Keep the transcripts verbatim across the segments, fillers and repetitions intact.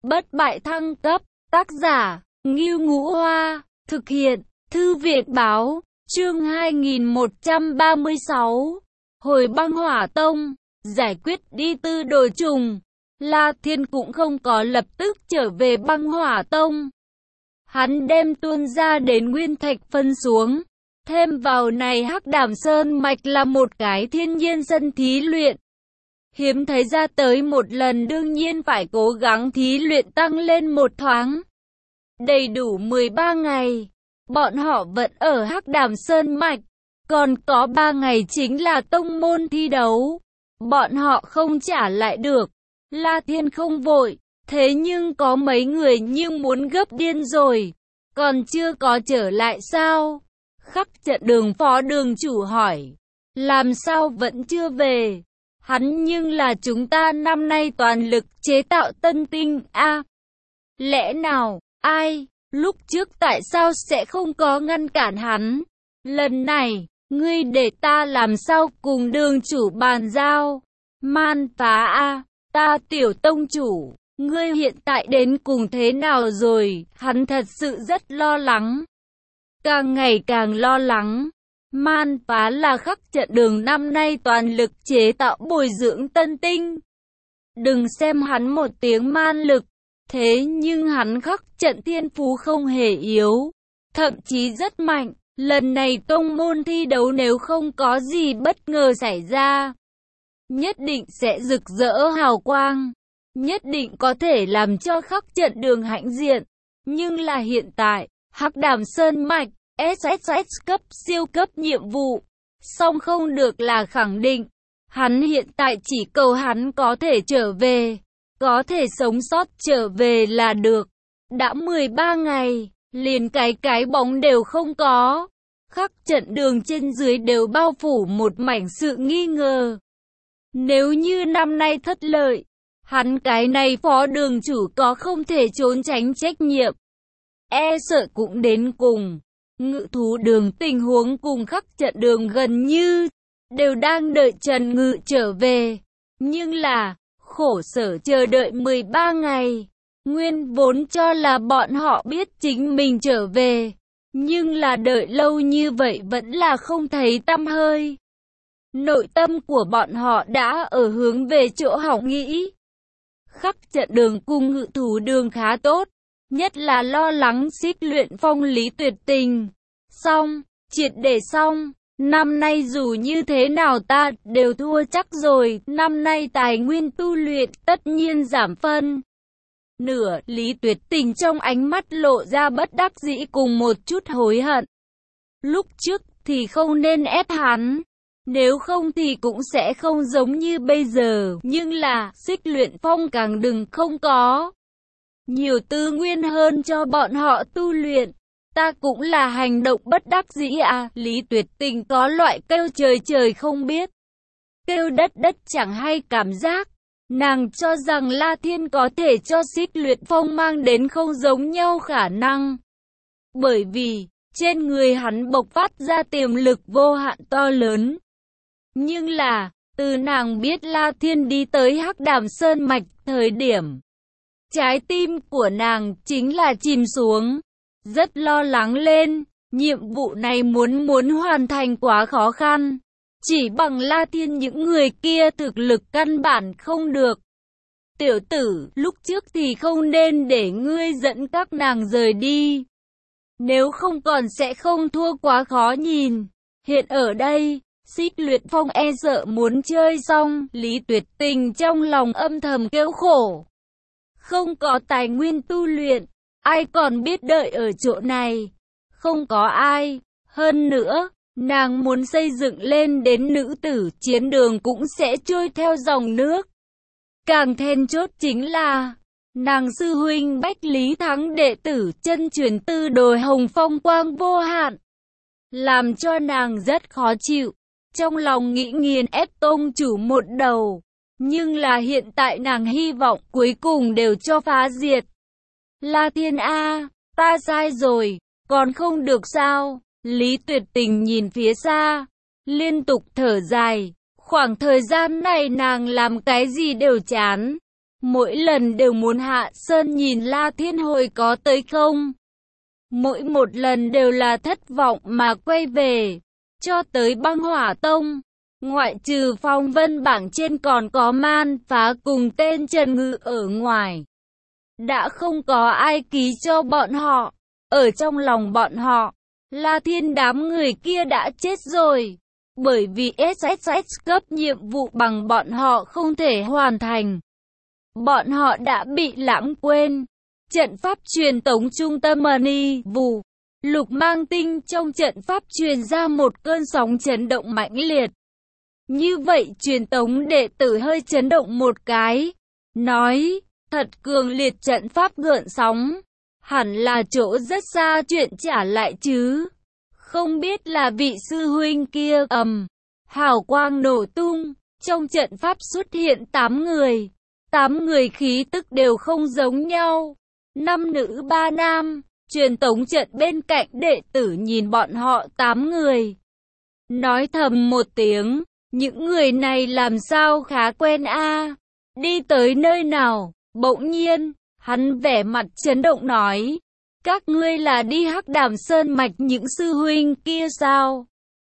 Bất bại thăng cấp, tác giả, Ngưu Ngũ Hoa, thực hiện, Thư viện báo, chương hai nghìn một trăm ba mươi sáu, hồi băng hỏa tông, giải quyết đi tư đồ trùng. La Thiên cũng không có lập tức trở về băng hỏa tông. Hắn đem tuôn ra đến nguyên thạch phân xuống, thêm vào này Hắc Đàm Sơn Mạch là một cái thiên nhiên sân thí luyện. Hiếm thấy ra tới một lần, đương nhiên phải cố gắng thí luyện tăng lên một thoáng. Đầy đủ mười ba ngày, bọn họ vẫn ở Hắc Đàm Sơn Mạch, còn có ba ngày chính là tông môn thi đấu. Bọn họ không trả lại được. La Thiên không vội, thế nhưng có mấy người nhưng muốn gấp điên rồi. Còn chưa có trở lại sao? Khắc trận đường phó đường chủ hỏi. Làm sao vẫn chưa về? Hắn nhưng là chúng ta năm nay toàn lực chế tạo tân tinh a. À, lẽ nào, ai, lúc trước tại sao sẽ không có ngăn cản hắn? Lần này, ngươi để ta làm sao cùng đường chủ bàn giao? Man phá a, à, ta tiểu tông chủ, ngươi hiện tại đến cùng thế nào rồi? Hắn thật sự rất lo lắng. Càng ngày càng lo lắng. Man phá là Khắc trận đường năm nay toàn lực chế tạo bồi dưỡng tân tinh. Đừng xem hắn một tiếng man lực, thế nhưng hắn khắc trận thiên phú không hề yếu, thậm chí rất mạnh. Lần này tông môn thi đấu nếu không có gì bất ngờ xảy ra, nhất định sẽ rực rỡ hào quang, nhất định có thể làm cho khắc trận đường hãnh diện. Nhưng là hiện tại, Hắc Đàm Sơn Mạch, ét ét ét cấp siêu cấp nhiệm vụ, song không được là khẳng định. Hắn hiện tại chỉ cầu hắn có thể trở về, có thể sống sót trở về là được. Đã mười ba ngày, liền cái cái bóng đều không có. Khắc trận đường trên dưới đều bao phủ một mảnh sự nghi ngờ. Nếu như năm nay thất lợi, hắn cái này phó đường chủ có không thể trốn tránh trách nhiệm. E sợ cũng đến cùng. Ngự thú đường tình huống cùng khắc trận đường gần như đều đang đợi Trần Ngự trở về. Nhưng là, khổ sở chờ đợi mười ba ngày. Nguyên vốn cho là bọn họ biết chính mình trở về. Nhưng là đợi lâu như vậy vẫn là không thấy tăm hơi. Nội tâm của bọn họ đã ở hướng về chỗ hỏng nghĩ. Khắc trận đường cùng ngự thú đường khá tốt. Nhất là lo lắng Xích Luyện Phong Lý Tuyệt Tình. Xong, triệt để xong. Năm nay dù như thế nào ta đều thua chắc rồi. Năm nay tài nguyên tu luyện tất nhiên giảm phân nửa. Lý Tuyệt Tình trong ánh mắt lộ ra bất đắc dĩ cùng một chút hối hận. Lúc trước thì không nên ép hắn, nếu không thì cũng sẽ không giống như bây giờ. Nhưng là Xích Luyện Phong càng đừng không có nhiều tư nguyên hơn cho bọn họ tu luyện. Ta cũng là hành động bất đắc dĩ à. Lý Tuyệt Tình có loại kêu trời trời không biết, kêu đất đất chẳng hay cảm giác. Nàng cho rằng La Thiên có thể cho Xích Luyện Phong mang đến không giống nhau khả năng. Bởi vì, trên người hắn bộc phát ra tiềm lực vô hạn to lớn. Nhưng là, từ nàng biết La Thiên đi tới Hắc Đàm Sơn Mạch thời điểm, trái tim của nàng chính là chìm xuống. Rất lo lắng lên, nhiệm vụ này muốn muốn hoàn thành quá khó khăn. Chỉ bằng La Thiên những người kia thực lực căn bản không được. Tiểu tử, lúc trước thì không nên để ngươi dẫn các nàng rời đi. Nếu không còn sẽ không thua quá khó nhìn. Hiện ở đây, Xích Luyện Phong e sợ muốn chơi xong. Lý Tuyệt Tình trong lòng âm thầm kêu khổ. Không có tài nguyên tu luyện, ai còn biết đợi ở chỗ này. Không có ai. Hơn nữa, nàng muốn xây dựng lên đến nữ tử chiến đường cũng sẽ trôi theo dòng nước. Càng then chốt chính là, nàng sư huynh Bách Lý Thắng đệ tử chân truyền tư đồi hồng phong quang vô hạn. Làm cho nàng rất khó chịu. Trong lòng nghĩ nghiền ép tông chủ một đầu. Nhưng là hiện tại nàng hy vọng cuối cùng đều cho phá diệt. La Thiên A, ta sai rồi, còn không được sao? Lý Tuyệt Tình nhìn phía xa, liên tục thở dài. Khoảng thời gian này nàng làm cái gì đều chán. Mỗi lần đều muốn hạ sơn nhìn La Thiên Hồi có tới không. Mỗi một lần đều là thất vọng mà quay về. Cho tới Băng Hỏa Tông, ngoại trừ phong vân bảng trên còn có Man Phá cùng tên Trần Ngự ở ngoài. Đã không có ai ký cho bọn họ. Ở trong lòng bọn họ, La Thiên đám người kia đã chết rồi. Bởi vì ét ét ét cấp nhiệm vụ bằng bọn họ không thể hoàn thành. Bọn họ đã bị lãng quên. Trận pháp truyền tống trung tâm Mani Vụ, Lục Mang Tinh trong trận pháp truyền ra một cơn sóng chấn động mãnh liệt. Như vậy truyền tống đệ tử hơi chấn động một cái. Nói, thật cường liệt trận pháp gợn sóng. Hẳn là chỗ rất xa chuyện trả lại chứ. Không biết là vị sư huynh kia ầm. Hào quang nổ tung. Trong trận pháp xuất hiện tám người. tám người khí tức đều không giống nhau. Năm nữ ba nam. Truyền tống trận bên cạnh đệ tử nhìn bọn họ tám người. Nói thầm một tiếng. Những người này làm sao khá quen a. Đi tới nơi nào? Bỗng nhiên, hắn vẻ mặt chấn động nói. Các ngươi là đi Hắc Đàm Sơn Mạch những sư huynh kia sao?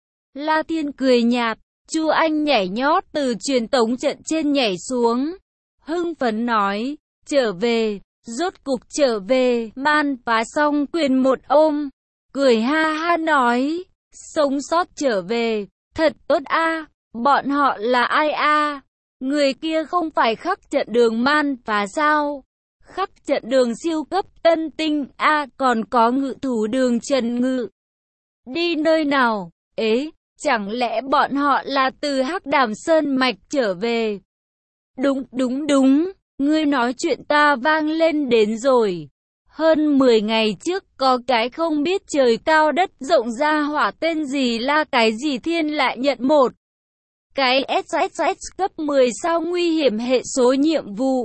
La Thiên cười nhạt. Chu Anh nhảy nhót từ truyền tống trận trên nhảy xuống. Hưng phấn nói. Trở về. Rốt cục trở về. Man Phá xong quyền một ôm. Cười ha ha nói. Sống sót trở về. Thật tốt a. Bọn họ là ai a? Người kia không phải Khắc Trận Đường Man Phá sao? Khắc Trận Đường siêu cấp tân tinh a, còn có Ngự Thú Đường Trần Ngự. Đi nơi nào? Ế, chẳng lẽ bọn họ là từ Hắc Đàm Sơn Mạch trở về? Đúng, đúng, đúng, ngươi nói chuyện ta vang lên đến rồi. Hơn mười ngày trước có cái không biết trời cao đất rộng ra hỏa tên gì la cái gì thiên lại nhận một. Cái ét ét ét cấp mười sao nguy hiểm hệ số nhiệm vụ.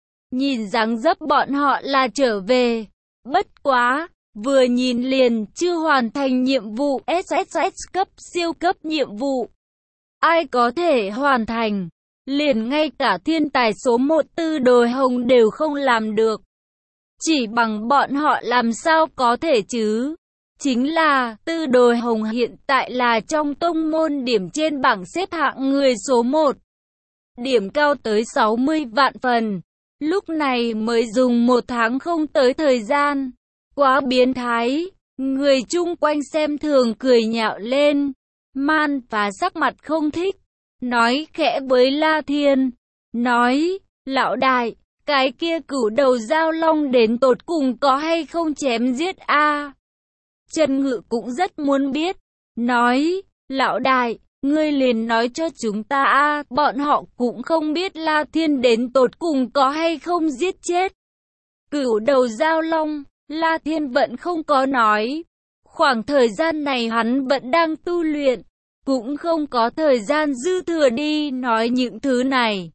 Nhìn dáng dấp bọn họ là trở về. Bất quá, vừa nhìn liền chưa hoàn thành nhiệm vụ ét ét ét cấp siêu cấp nhiệm vụ. Ai có thể hoàn thành, liền ngay cả thiên tài số một Tư Đồi Hồng đều không làm được. Chỉ bằng bọn họ làm sao có thể chứ? Chính là, Tư Đồi Hồng hiện tại là trong tông môn điểm trên bảng xếp hạng người số một. Điểm cao tới sáu mươi vạn phần. Lúc này mới dùng một tháng không tới thời gian. Quá biến thái. Người chung quanh xem thường cười nhạo lên. Man Phá sắc mặt không thích. Nói khẽ với La Thiên. Nói, lão đại, cái kia cửu đầu giao long đến tột cùng có hay không chém giết a? Trần Ngự cũng rất muốn biết. Nói, lão đại, ngươi liền nói cho chúng ta a, bọn họ cũng không biết La Thiên đến tột cùng có hay không giết chết. Cửu đầu giao long, La Thiên vẫn không có nói. Khoảng thời gian này hắn vẫn đang tu luyện, cũng không có thời gian dư thừa đi nói những thứ này.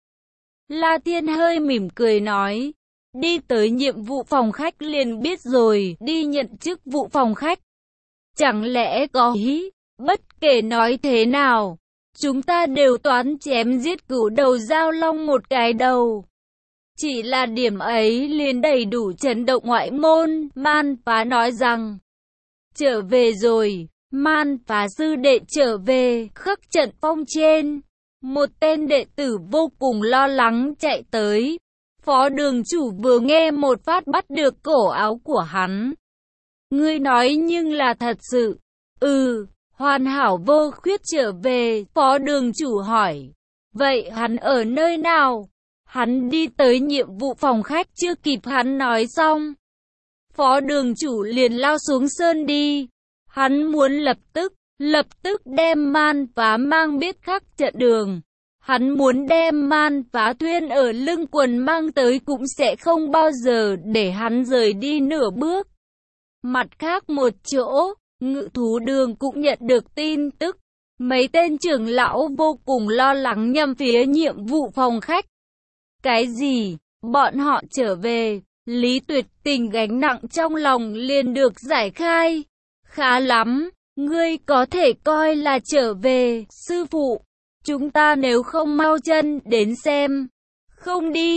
La Thiên hơi mỉm cười nói. Đi tới nhiệm vụ phòng khách liền biết rồi, đi nhận chức vụ phòng khách. Chẳng lẽ có ý, bất kể nói thế nào, chúng ta đều toán chém giết cửu đầu giao long một cái đầu. Chỉ là điểm ấy liền đầy đủ chấn động ngoại môn, Man Phá nói rằng. Trở về rồi, Man Phá sư đệ trở về, Khắc Trận Phong trên. Một tên đệ tử vô cùng lo lắng chạy tới. Phó đường chủ vừa nghe một phát bắt được cổ áo của hắn. Ngươi nói nhưng là thật sự. Ừ, hoàn hảo vô khuyết trở về, phó đường chủ hỏi. Vậy hắn ở nơi nào? Hắn đi tới nhiệm vụ phòng khách chưa kịp hắn nói xong. Phó đường chủ liền lao xuống sơn đi. Hắn muốn lập tức, lập tức đem Man Phá mang biết Khắc Trận Đường. Hắn muốn đem Man Phá thuyên ở lưng quần mang tới cũng sẽ không bao giờ để hắn rời đi nửa bước. Mặt khác một chỗ, Ngự Thú Đường cũng nhận được tin tức. Mấy tên trưởng lão vô cùng lo lắng nhằm phía nhiệm vụ phòng khách. Cái gì? Bọn họ trở về. Lý Tuyệt Tình gánh nặng trong lòng liền được giải khai. Khá lắm, ngươi có thể coi là trở về, sư phụ. Chúng ta nếu không mau chân đến xem. Không đi,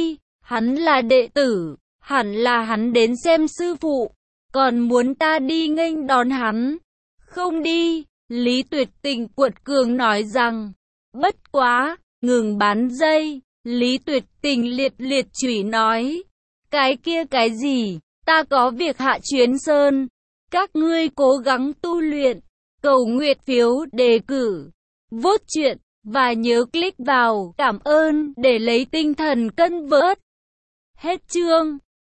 Hắn là đệ tử, hẳn là hắn đến xem sư phụ, còn muốn ta đi nghênh đón hắn. Không đi, Lý Tuyệt Tình cuột cường nói rằng. Bất quá, ngừng bán dây, Lý Tuyệt Tình liệt liệt chửi nói. Cái kia cái gì, ta có việc hạ chuyến sơn. Các ngươi cố gắng tu luyện, cầu nguyện phiếu đề cử, vote chuyện, và nhớ click vào cảm ơn để lấy tinh thần cân vớt. Hết chương.